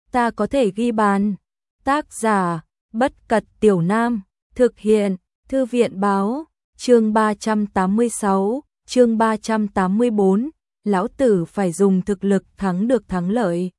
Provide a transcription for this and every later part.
ta có thể ghi bàn. Tác giả, Bất Cật Tiểu Nam, thực hiện, Thư viện báo, chương 386, chương 384, lão tử phải dùng thực lực thắng được thắng lợi.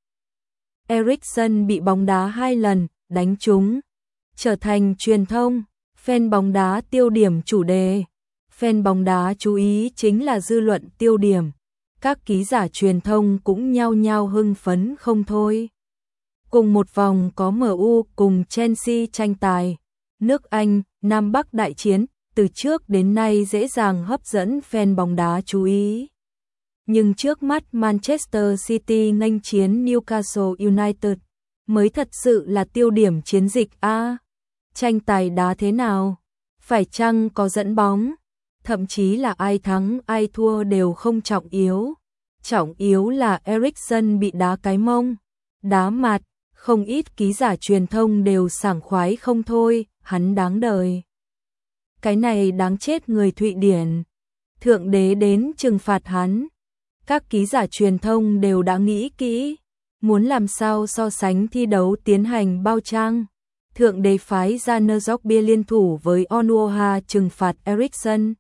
Eriksen bị bóng đá 2 lần, đánh trúng, trở thành truyền thông, fan bóng đá tiêu điểm chủ đề. Fan bóng đá chú ý chính là dư luận tiêu điểm. Các ký giả truyền thông cũng nhao nhao hưng phấn không thôi. Cùng một vòng có MU cùng Chelsea tranh tài. Nước Anh, Nam Bắc đại chiến, từ trước đến nay dễ dàng hấp dẫn fan bóng đá chú ý. Nhưng trước mắt Manchester City nghênh chiến Newcastle United mới thật sự là tiêu điểm chiến dịch A. Tranh tài đá thế nào? Phải chăng có dẫn bóng? Thậm chí là ai thắng ai thua đều không trọng yếu. Trọng yếu là Eriksen bị đá cái mông, đá mặt, không ít ký giả truyền thông đều sảng khoái không thôi, hắn đáng đời. Cái này đáng chết người Thụy Điển. Thượng đế đến trừng phạt hắn. Các ký giả truyền thông đều đã nghĩ kỹ, muốn làm sao so sánh thi đấu tiến hành bao trang. Thượng đế phái ra Nzogbia liên thủ với Onuoha trừng phạt Eriksen.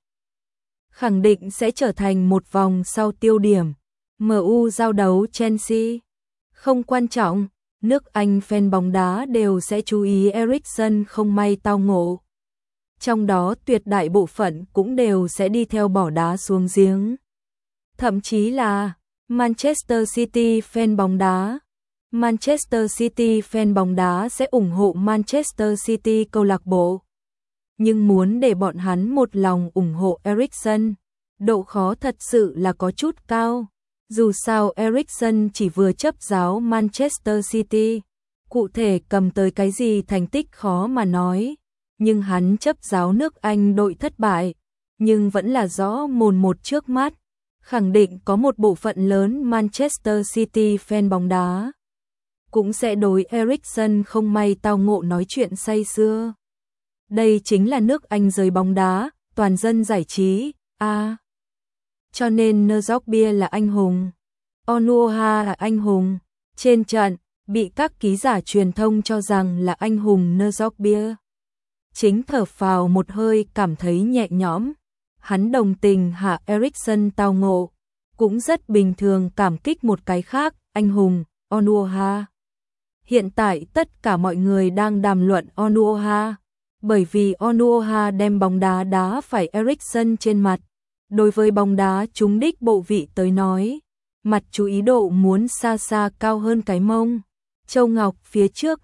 Khẳng định sẽ trở thành một vòng sau tiêu điểm. MU giao đấu Chelsea. Không quan trọng, nước Anh fan bóng đá đều sẽ chú ý Eriksen không may tao ngộ. Trong đó tuyệt đại bộ phận cũng đều sẽ đi theo bỏ đá xuống giếng. Thậm chí là Manchester City fan bóng đá. Manchester City fan bóng đá sẽ ủng hộ Manchester City câu lạc bộ. Nhưng muốn để bọn hắn một lòng ủng hộ Eriksen, độ khó thật sự là có chút cao. Dù sao Eriksen chỉ vừa chấp giáo Manchester City, cụ thể cầm tới cái gì thành tích khó mà nói, nhưng hắn chấp giáo nước Anh đội thất bại, nhưng vẫn là rõ mồn một trước mắt, khẳng định có một bộ phận lớn Manchester City fan bóng đá cũng sẽ đối Eriksen không may tao ngộ nói chuyện say sưa. Đây chính là nước Anh giới bóng đá, toàn dân giải trí, cho nên Nzogbia là anh hùng, Onuoha là anh hùng. Trên trận, bị các ký giả truyền thông cho rằng là anh hùng Nzogbia. Chính thở phào một hơi cảm thấy nhẹ nhõm. Hắn đồng tình hạ Eriksen tao ngộ, cũng rất bình thường cảm kích một cái khác, anh hùng, Onuoha. Hiện tại tất cả mọi người đang đàm luận Onuoha, bởi vì Onuoha đem bóng đá đá phải Eriksen trên mặt. Đối với bóng đá trúng đích bộ vị tới nói, mặt chú ý độ muốn xa xa cao hơn cái mông. Châu Ngọc phía trước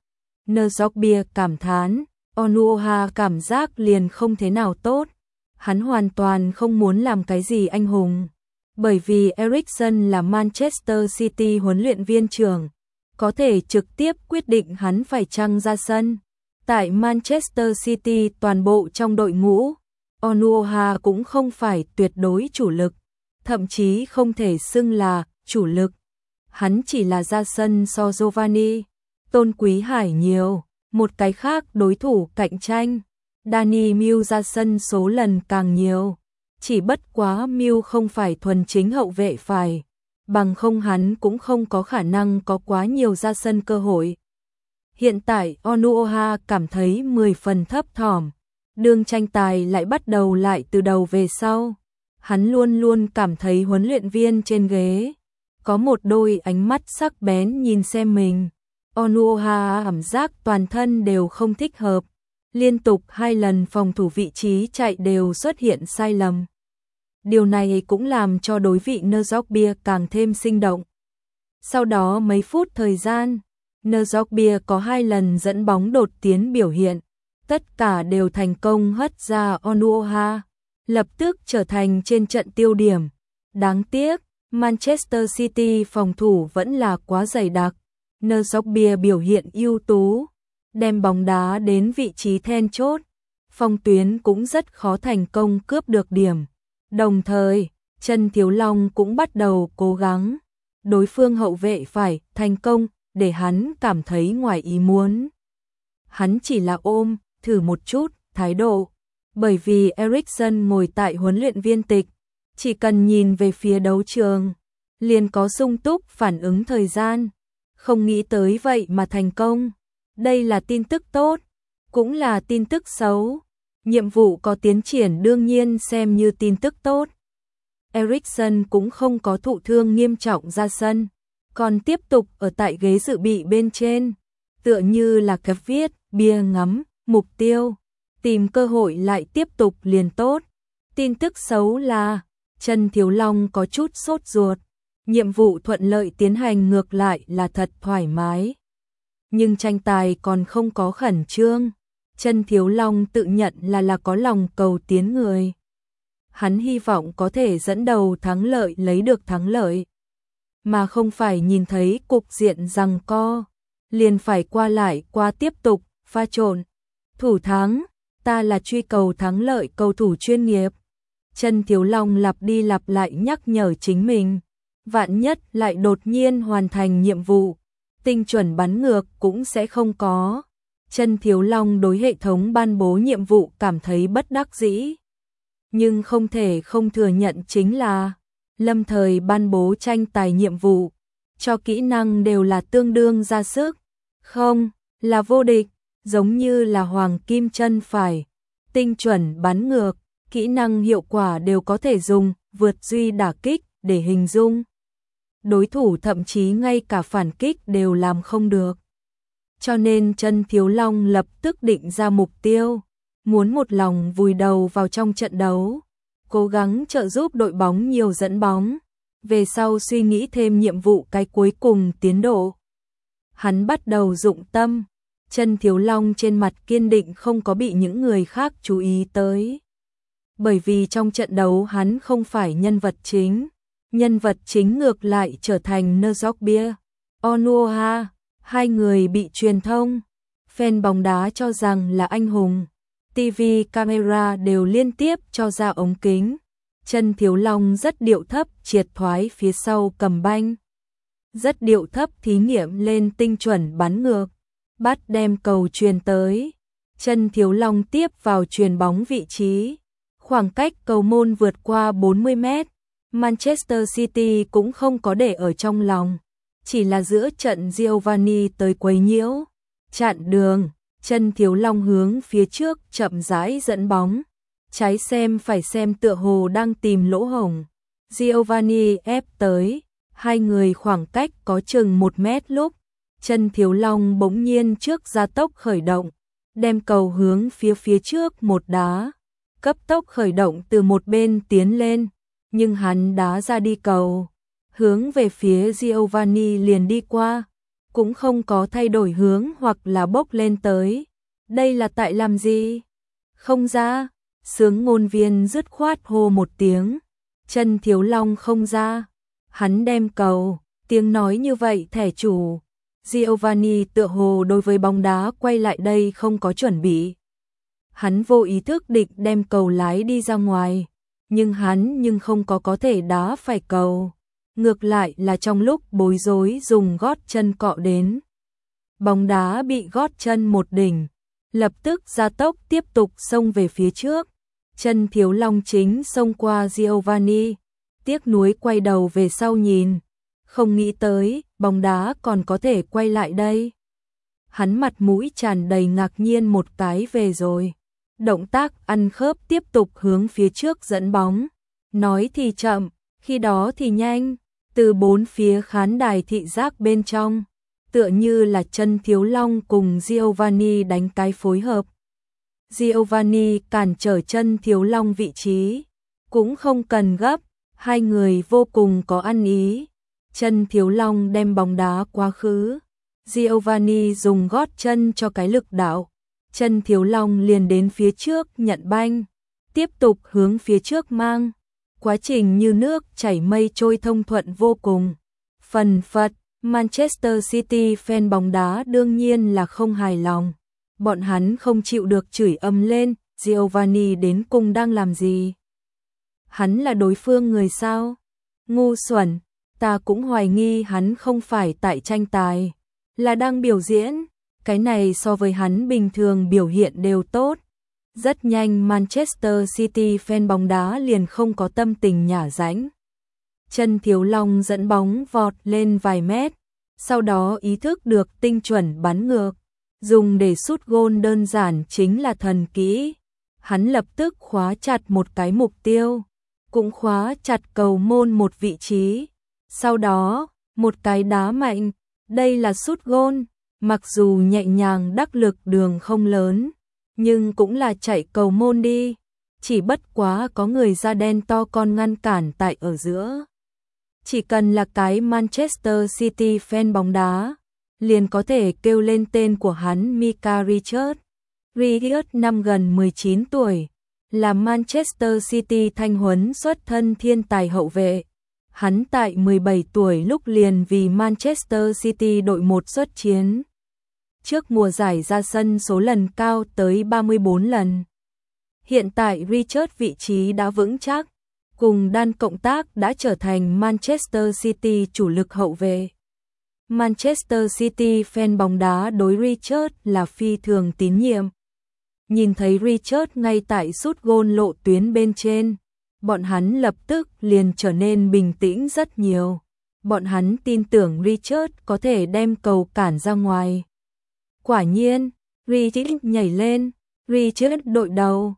Nzogbia cảm thán, Onuoha cảm giác liền không thế nào tốt. Hắn hoàn toàn không muốn làm cái gì anh hùng, bởi vì Eriksen là Manchester City huấn luyện viên trưởng, có thể trực tiếp quyết định hắn phải chăng ra sân. Tại Manchester City toàn bộ trong đội ngũ, Onuoha cũng không phải tuyệt đối chủ lực, thậm chí không thể xưng là chủ lực. Hắn chỉ là ra sân so Giovanni, Tôn Quý Hải nhiều. Một cái khác đối thủ cạnh tranh, Danny Mills ra sân số lần càng nhiều. Chỉ bất quá Mills không phải thuần chính hậu vệ phải, bằng không hắn cũng không có khả năng có quá nhiều ra sân cơ hội. Hiện tại Onuoha cảm thấy 10 phần thấp thỏm. Đường tranh tài lại bắt đầu lại từ đầu về sau. Hắn luôn luôn cảm thấy huấn luyện viên trên ghế có một đôi ánh mắt sắc bén nhìn xem mình. Onuoha cảm giác toàn thân đều không thích hợp. Liên tục 2 lần phòng thủ vị trí chạy đều xuất hiện sai lầm. Điều này cũng làm cho đối vị Nzogbia càng thêm sinh động. Sau đó mấy phút thời gian, Nzogbia có 2 lần dẫn bóng đột tiến biểu hiện. Tất cả đều thành công hất ra Onuoha, lập tức trở thành trên trận tiêu điểm. Đáng tiếc, Manchester City phòng thủ vẫn là quá dày đặc. Nzogbia biểu hiện ưu tú, đem bóng đá đến vị trí then chốt. Phong tuyến cũng rất khó thành công cướp được điểm. Đồng thời, Trần Thiếu Long cũng bắt đầu cố gắng. Đối phương hậu vệ phải thành công để hắn cảm thấy ngoài ý muốn. Hắn chỉ là ôm, thử một chút, thái độ. Bởi vì Eriksen ngồi tại huấn luyện viên tịch, chỉ cần nhìn về phía đấu trường, liền có sung túc phản ứng thời gian. Không nghĩ tới vậy mà thành công. Đây là tin tức tốt, cũng là tin tức xấu. Nhiệm vụ có tiến triển đương nhiên xem như tin tức tốt. Eriksen cũng không có thụ thương nghiêm trọng ra sân, còn tiếp tục ở tại ghế dự bị bên trên, tựa như là cái viết bia ngắm, mục tiêu, tìm cơ hội lại tiếp tục liền tốt. Tin tức xấu là Trần Thiếu Long có chút sốt ruột, nhiệm vụ thuận lợi tiến hành ngược lại là thật thoải mái. Nhưng tranh tài còn không có khẩn trương, Trần Thiếu Long tự nhận là có lòng cầu tiến người. Hắn hy vọng có thể dẫn đầu thắng lợi lấy được thắng lợi, mà không phải nhìn thấy cục diện giằng co, liền phải qua lại qua tiếp tục, pha trộn. Thủ thắng, ta là truy cầu thắng lợi cầu thủ chuyên nghiệp. Trần Thiếu Long lặp đi lặp lại nhắc nhở chính mình, vạn nhất lại đột nhiên hoàn thành nhiệm vụ, tinh chuẩn bắn ngược cũng sẽ không có. Trần Thiếu Long đối hệ thống ban bố nhiệm vụ cảm thấy bất đắc dĩ. Nhưng không thể không thừa nhận chính là lâm thời ban bố tranh tài nhiệm vụ, cho kỹ năng đều là tương đương ra sức, không là vô địch, giống như là hoàng kim chân phải, tinh chuẩn bắn ngược, kỹ năng hiệu quả đều có thể dùng vượt duy đả kích để hình dung. Đối thủ thậm chí ngay cả phản kích đều làm không được. Cho nên Trần Thiếu Long lập tức định ra mục tiêu, muốn một lòng vùi đầu vào trong trận đấu, cố gắng trợ giúp đội bóng nhiều dẫn bóng, về sau suy nghĩ thêm nhiệm vụ cái cuối cùng tiến độ. Hắn bắt đầu dụng tâm, Trần Thiếu Long trên mặt kiên định không có bị những người khác chú ý tới. Bởi vì trong trận đấu hắn không phải nhân vật chính ngược lại trở thành Nzogbia, Onuoha, hai người bị truyền thông, fan bóng đá cho rằng là anh hùng. TV camera đều liên tiếp cho ra ống kính. Trần Thiếu Long rất điệu thấp triệt thoái phía sau cầm banh. Rất điệu thấp thí nghiệm lên tinh chuẩn bắn ngược. Bắt đem cầu truyền tới. Trần Thiếu Long tiếp vào truyền bóng vị trí. Khoảng cách cầu môn vượt qua 40 mét. Manchester City cũng không có để ở trong lòng. Chỉ là giữa trận Giovanni tới quấy nhiễu. Chặn đường. Trần Thiếu Long hướng phía trước chậm rãi dẫn bóng, trái xem phải xem tựa hồ đang tìm lỗ hổng. Giovanni ép tới, hai người khoảng cách có chừng 1 mét lúc, Trần Thiếu Long bỗng nhiên trước gia tốc khởi động, đem cầu hướng phía trước một đá, cấp tốc khởi động từ một bên tiến lên, nhưng hắn đá ra đi cầu, hướng về phía Giovanni liền đi qua. Cũng không có thay đổi hướng hoặc là bốc lên tới. Đây là tại làm gì? Không ra, sướng ngôn viên dứt khoát hô một tiếng. Trần Thiếu Long không ra. Hắn đem cầu, tiếng nói như vậy thẻ chủ. Giovanni tựa hồ đối với bóng đá quay lại đây không có chuẩn bị. Hắn vô ý thức định đem cầu lái đi ra ngoài. Nhưng hắn không có thể đá phải cầu. Ngược lại là trong lúc bối rối dùng gót chân cọ đến. Bóng đá bị gót chân một đỉnh, lập tức gia tốc tiếp tục xông về phía trước. Trần Thiếu Long chính xông qua Giovanni, tiếc nuối quay đầu về sau nhìn, không nghĩ tới bóng đá còn có thể quay lại đây. Hắn mặt mũi tràn đầy ngạc nhiên một cái về rồi. Động tác ăn khớp tiếp tục hướng phía trước dẫn bóng. Nói thì chậm, khi đó thì nhanh. Từ bốn phía khán đài thị giác bên trong, tựa như là Trần Thiếu Long cùng Giovanni đánh cái phối hợp. Giovanni cản trở Trần Thiếu Long vị trí, cũng không cần gấp, hai người vô cùng có ăn ý. Trần Thiếu Long đem bóng đá quá khứ, Giovanni dùng gót chân cho cái lực đạo. Trần Thiếu Long liền đến phía trước nhận banh, tiếp tục hướng phía trước mang. Quá trình như nước chảy mây trôi thông thuận vô cùng. Phần phật, Manchester City fan bóng đá đương nhiên là không hài lòng. Bọn hắn không chịu được chửi ầm lên, Giovanni đến cùng đang làm gì? Hắn là đối phương người sao? Ngu xuẩn, ta cũng hoài nghi hắn không phải tại tranh tài, là đang biểu diễn. Cái này so với hắn bình thường biểu hiện đều tốt. Rất nhanh Manchester City fan bóng đá liền không có tâm tình nhả rãnh. Trần Thiếu Long dẫn bóng vọt lên vài mét, sau đó ý thức được tinh chuẩn bắn ngược, dùng để sút gôn đơn giản chính là thần kỹ. Hắn lập tức khóa chặt một cái mục tiêu, cũng khóa chặt cầu môn một vị trí. Sau đó, một cái đá mạnh, đây là sút gôn, mặc dù nhẹ nhàng đắc lực đường không lớn, nhưng cũng là chạy cầu môn đi. Chỉ bất quá có người da đen to con ngăn cản tại ở giữa. Chỉ cần là cái Manchester City fan bóng đá, liền có thể kêu lên tên của hắn Micah Richards. Richards năm gần 19 tuổi, là Manchester City thanh huấn xuất thân thiên tài hậu vệ. Hắn tại 17 tuổi lúc liền vì Manchester City đội 1 xuất chiến. Trước mùa giải ra sân số lần cao tới 34 lần. Hiện tại Richards vị trí đã vững chắc, cùng Dan cộng tác đã trở thành Manchester City chủ lực hậu vệ. Manchester City fan bóng đá đối Richards là phi thường tín nhiệm. Nhìn thấy Richards ngay tại sút gôn lộ tuyến bên trên, bọn hắn lập tức liền trở nên bình tĩnh rất nhiều. Bọn hắn tin tưởng Richards có thể đem cầu cản ra ngoài. Quả nhiên, Richards nhảy lên, Richards đội đầu.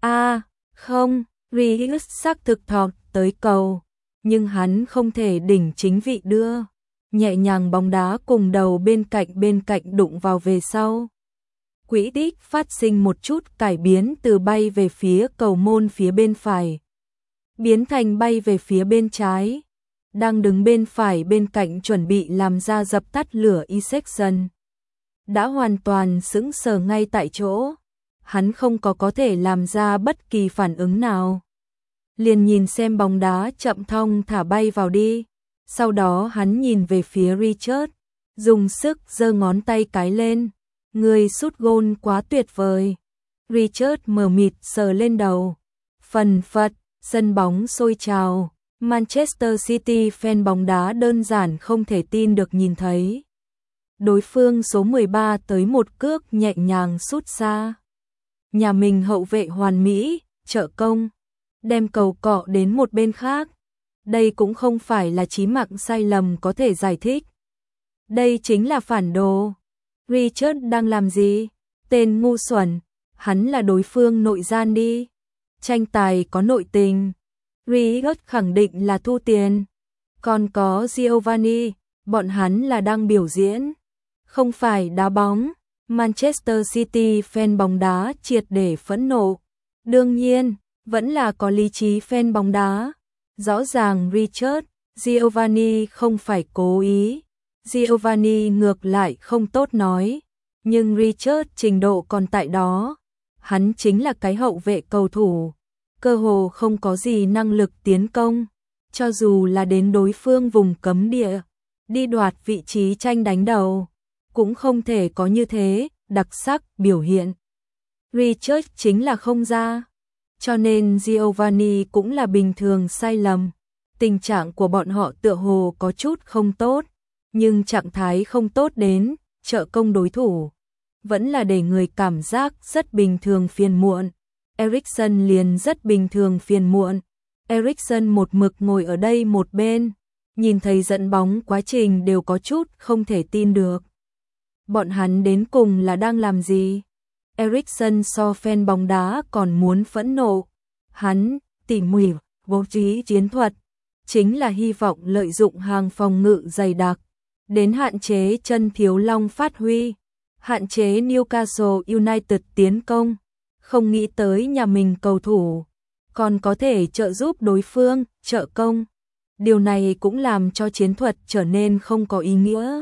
Không, Richards xác thực thọt tới cầu, nhưng hắn không thể đỉnh chính vị đưa. Nhẹ nhàng bóng đá cùng đầu bên cạnh đụng vào về sau. Quỹ tích phát sinh một chút cải biến từ bay về phía cầu môn phía bên phải, biến thành bay về phía bên trái. Đang đứng bên phải bên cạnh chuẩn bị làm ra dập tắt lửa Isaacson đã hoàn toàn sững sờ ngay tại chỗ. Hắn không có thể làm ra bất kỳ phản ứng nào. Liền nhìn xem bóng đá chậm thong thả bay vào đi. Sau đó hắn nhìn về phía Richards, dùng sức giơ ngón tay cái lên. Người sút gôn quá tuyệt vời. Richards mờ mịt sờ lên đầu. Phần phật, sân bóng sôi trào. Manchester City fan bóng đá đơn giản không thể tin được nhìn thấy. Đối phương số 13 tới một cước nhẹ nhàng sút xa. Nhà mình hậu vệ hoàn mỹ, trợ công, đem cầu cọ đến một bên khác. Đây cũng không phải là chí mạng sai lầm có thể giải thích. Đây chính là phản đồ. Richards đang làm gì? Tên ngu xuẩn, hắn là đối phương nội gian đi. Tranh tài có nội tình. Richards khẳng định là thu tiền. Còn có Giovanni, bọn hắn là đang biểu diễn, không phải đá bóng. Manchester City fan bóng đá triệt để phẫn nộ. Đương nhiên, vẫn là có lý trí fan bóng đá. Rõ ràng Richards, Giovanni không phải cố ý. Giovanni ngược lại không tốt nói. Nhưng Richards trình độ còn tại đó. Hắn chính là cái hậu vệ cầu thủ. Cơ hồ không có gì năng lực tiến công. Cho dù là đến đối phương vùng cấm địa, đi đoạt vị trí tranh đánh đầu, cũng không thể có như thế, đặc sắc, biểu hiện. Richards chính là không ra. Cho nên Giovanni cũng là bình thường sai lầm. Tình trạng của bọn họ tựa hồ có chút không tốt, nhưng trạng thái không tốt đến, trợ công đối thủ. Vẫn là để người cảm giác rất bình thường phiền muộn. Eriksen liền rất bình thường phiền muộn. Eriksen một mực ngồi ở đây một bên, nhìn thấy dẫn bóng quá trình đều có chút không thể tin được. Bọn hắn đến cùng là đang làm gì? Eriksen so fan bóng đá còn muốn phẫn nộ. Hắn, tỉ mỉ, bố trí chiến thuật, chính là hy vọng lợi dụng hàng phòng ngự dày đặc, đến hạn chế chân thiếu long phát huy, hạn chế Newcastle United tiến công. Không nghĩ tới nhà mình cầu thủ còn có thể trợ giúp đối phương, trợ công. Điều này cũng làm cho chiến thuật trở nên không có ý nghĩa.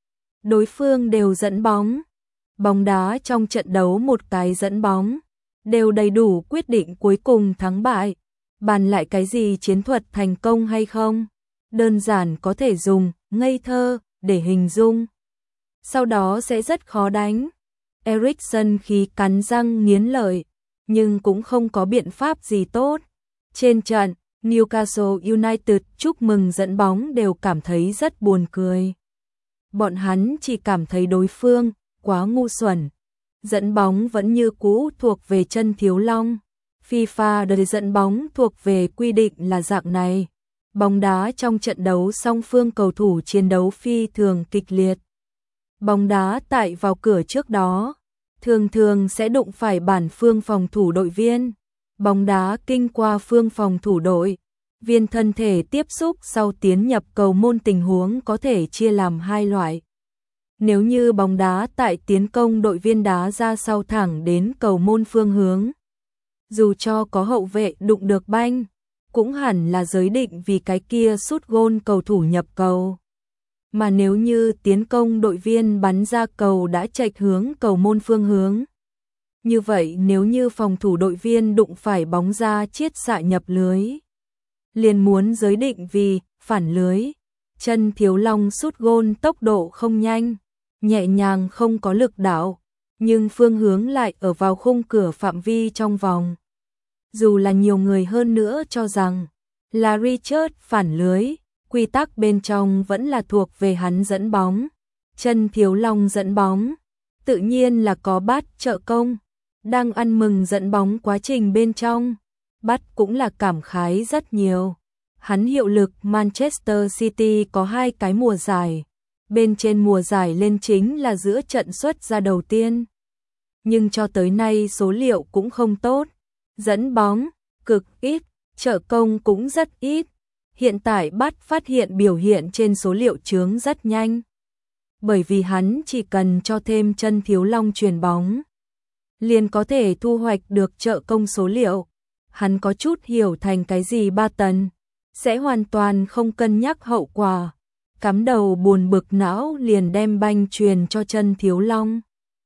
Đối phương đều dẫn bóng. Bóng đá trong trận đấu một cái dẫn bóng, đều đầy đủ quyết định cuối cùng thắng bại. Bàn lại cái gì chiến thuật thành công hay không, đơn giản có thể dùng ngây thơ để hình dung. Sau đó sẽ rất khó đánh. Eriksen khi cắn răng nghiến lợi, nhưng cũng không có biện pháp gì tốt. Trên trận, Newcastle United chúc mừng dẫn bóng đều cảm thấy rất buồn cười. Bọn hắn chỉ cảm thấy đối phương quá ngu xuẩn. Dẫn bóng vẫn như cũ thuộc về chân thiếu long. FIFA đời dẫn bóng thuộc về quy định là dạng này. Bóng đá trong trận đấu song phương cầu thủ chiến đấu phi thường kịch liệt. Bóng đá tại vào cửa trước đó, thường thường sẽ đụng phải bản phương phòng thủ đội viên. Bóng đá kinh qua phương phòng thủ đội viên thân thể tiếp xúc sau tiến nhập cầu môn, tình huống có thể chia làm hai loại. Nếu như bóng đá tại tiến công, đội viên đá ra sau thẳng đến cầu môn phương hướng, dù cho có hậu vệ đụng được banh, cũng hẳn là giới định vì cái kia sút gôn cầu thủ nhập cầu. Mà nếu như tiến công, đội viên bắn ra cầu đã chệch hướng cầu môn phương hướng, như vậy nếu như phòng thủ đội viên đụng phải bóng ra chiết xạ nhập lưới, liền muốn giới định vì phản lưới. Chân Thiếu Long sút gôn tốc độ không nhanh, nhẹ nhàng, không có lực đạo, nhưng phương hướng lại ở vào khung cửa phạm vi trong vòng. Dù là nhiều người hơn nữa cho rằng là Richard phản lưới, quy tắc bên trong vẫn là thuộc về hắn dẫn bóng. Chân Thiếu Long dẫn bóng, tự nhiên là có Bát trợ công. Đang ăn mừng dẫn bóng quá trình bên trong, Bát cũng là cảm khái rất nhiều. Hắn hiệu lực Manchester City có 2 cái mùa giải, bên trên mùa giải lên chính là giữa trận xuất ra đầu tiên. Nhưng cho tới nay số liệu cũng không tốt, dẫn bóng cực ít, trợ công cũng rất ít. Hiện tại Bát phát hiện biểu hiện trên số liệu chướng rất nhanh, bởi vì hắn chỉ cần cho thêm Chân Thiếu Long chuyền bóng, liền có thể thu hoạch được trợ công số liệu. Hắn có chút hiểu thành cái gì ba tần, sẽ hoàn toàn không cân nhắc hậu quả, cắm đầu buồn bực não liền đem banh truyền cho Chân Thiếu Long.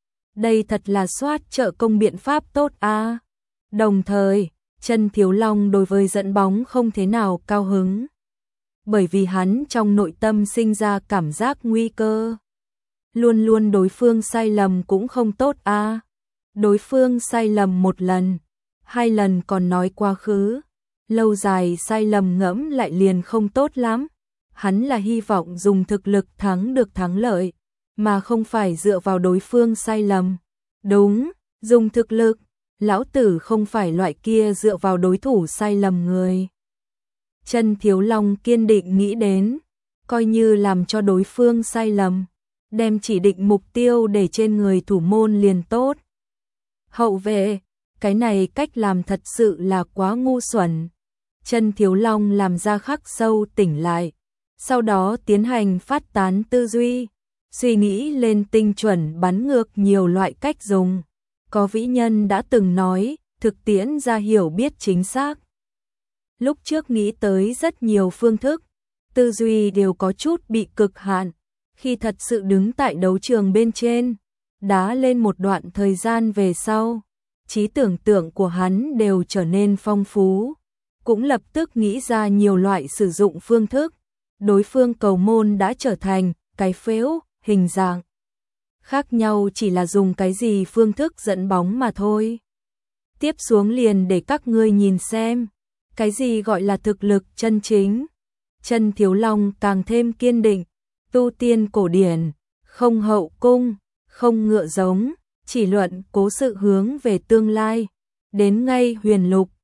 Đây thật là soát trợ công biện pháp tốt a. Đồng thời, Chân Thiếu Long đối với dẫn bóng không thế nào cao hứng, bởi vì hắn trong nội tâm sinh ra cảm giác nguy cơ. Luôn luôn đối phương sai lầm cũng không tốt a. Đối phương sai lầm 1 lần, 2 lần còn nói quá khứ, lâu dài sai lầm ngẫm lại liền không tốt lắm. Hắn là hy vọng dùng thực lực thắng được thắng lợi, mà không phải dựa vào đối phương sai lầm. Đúng, dùng thực lực, lão tử không phải loại kia dựa vào đối thủ sai lầm người. Chân Thiếu Long kiên định nghĩ đến, coi như làm cho đối phương sai lầm, đem chỉ định mục tiêu để trên người thủ môn liền tốt. Hậu vệ, cái này cách làm thật sự là quá ngu xuẩn. Chân Thiếu Long làm ra khắc sâu tỉnh lại, sau đó tiến hành phát tán tư duy, suy nghĩ lên tinh chuẩn bắn ngược nhiều loại cách dùng. Có vĩ nhân đã từng nói, thực tiễn ra hiểu biết chính xác. Lúc trước nghĩ tới rất nhiều phương thức, tư duy đều có chút bị cực hạn. Khi thật sự đứng tại đấu trường bên trên, đá lên một đoạn thời gian về sau, trí tưởng tượng của hắn đều trở nên phong phú, cũng lập tức nghĩ ra nhiều loại sử dụng phương thức. Đối phương cầu môn đã trở thành cái phễu, hình dạng khác nhau chỉ là dùng cái gì phương thức dẫn bóng mà thôi. Tiếp xuống liền để các ngươi nhìn xem, cái gì gọi là thực lực chân chính. Chân Thiếu Long càng thêm kiên định, tu tiên cổ điển, không hậu cung, không ngựa giống, chỉ luận cố sự hướng về tương lai. Đến ngay huyền lục,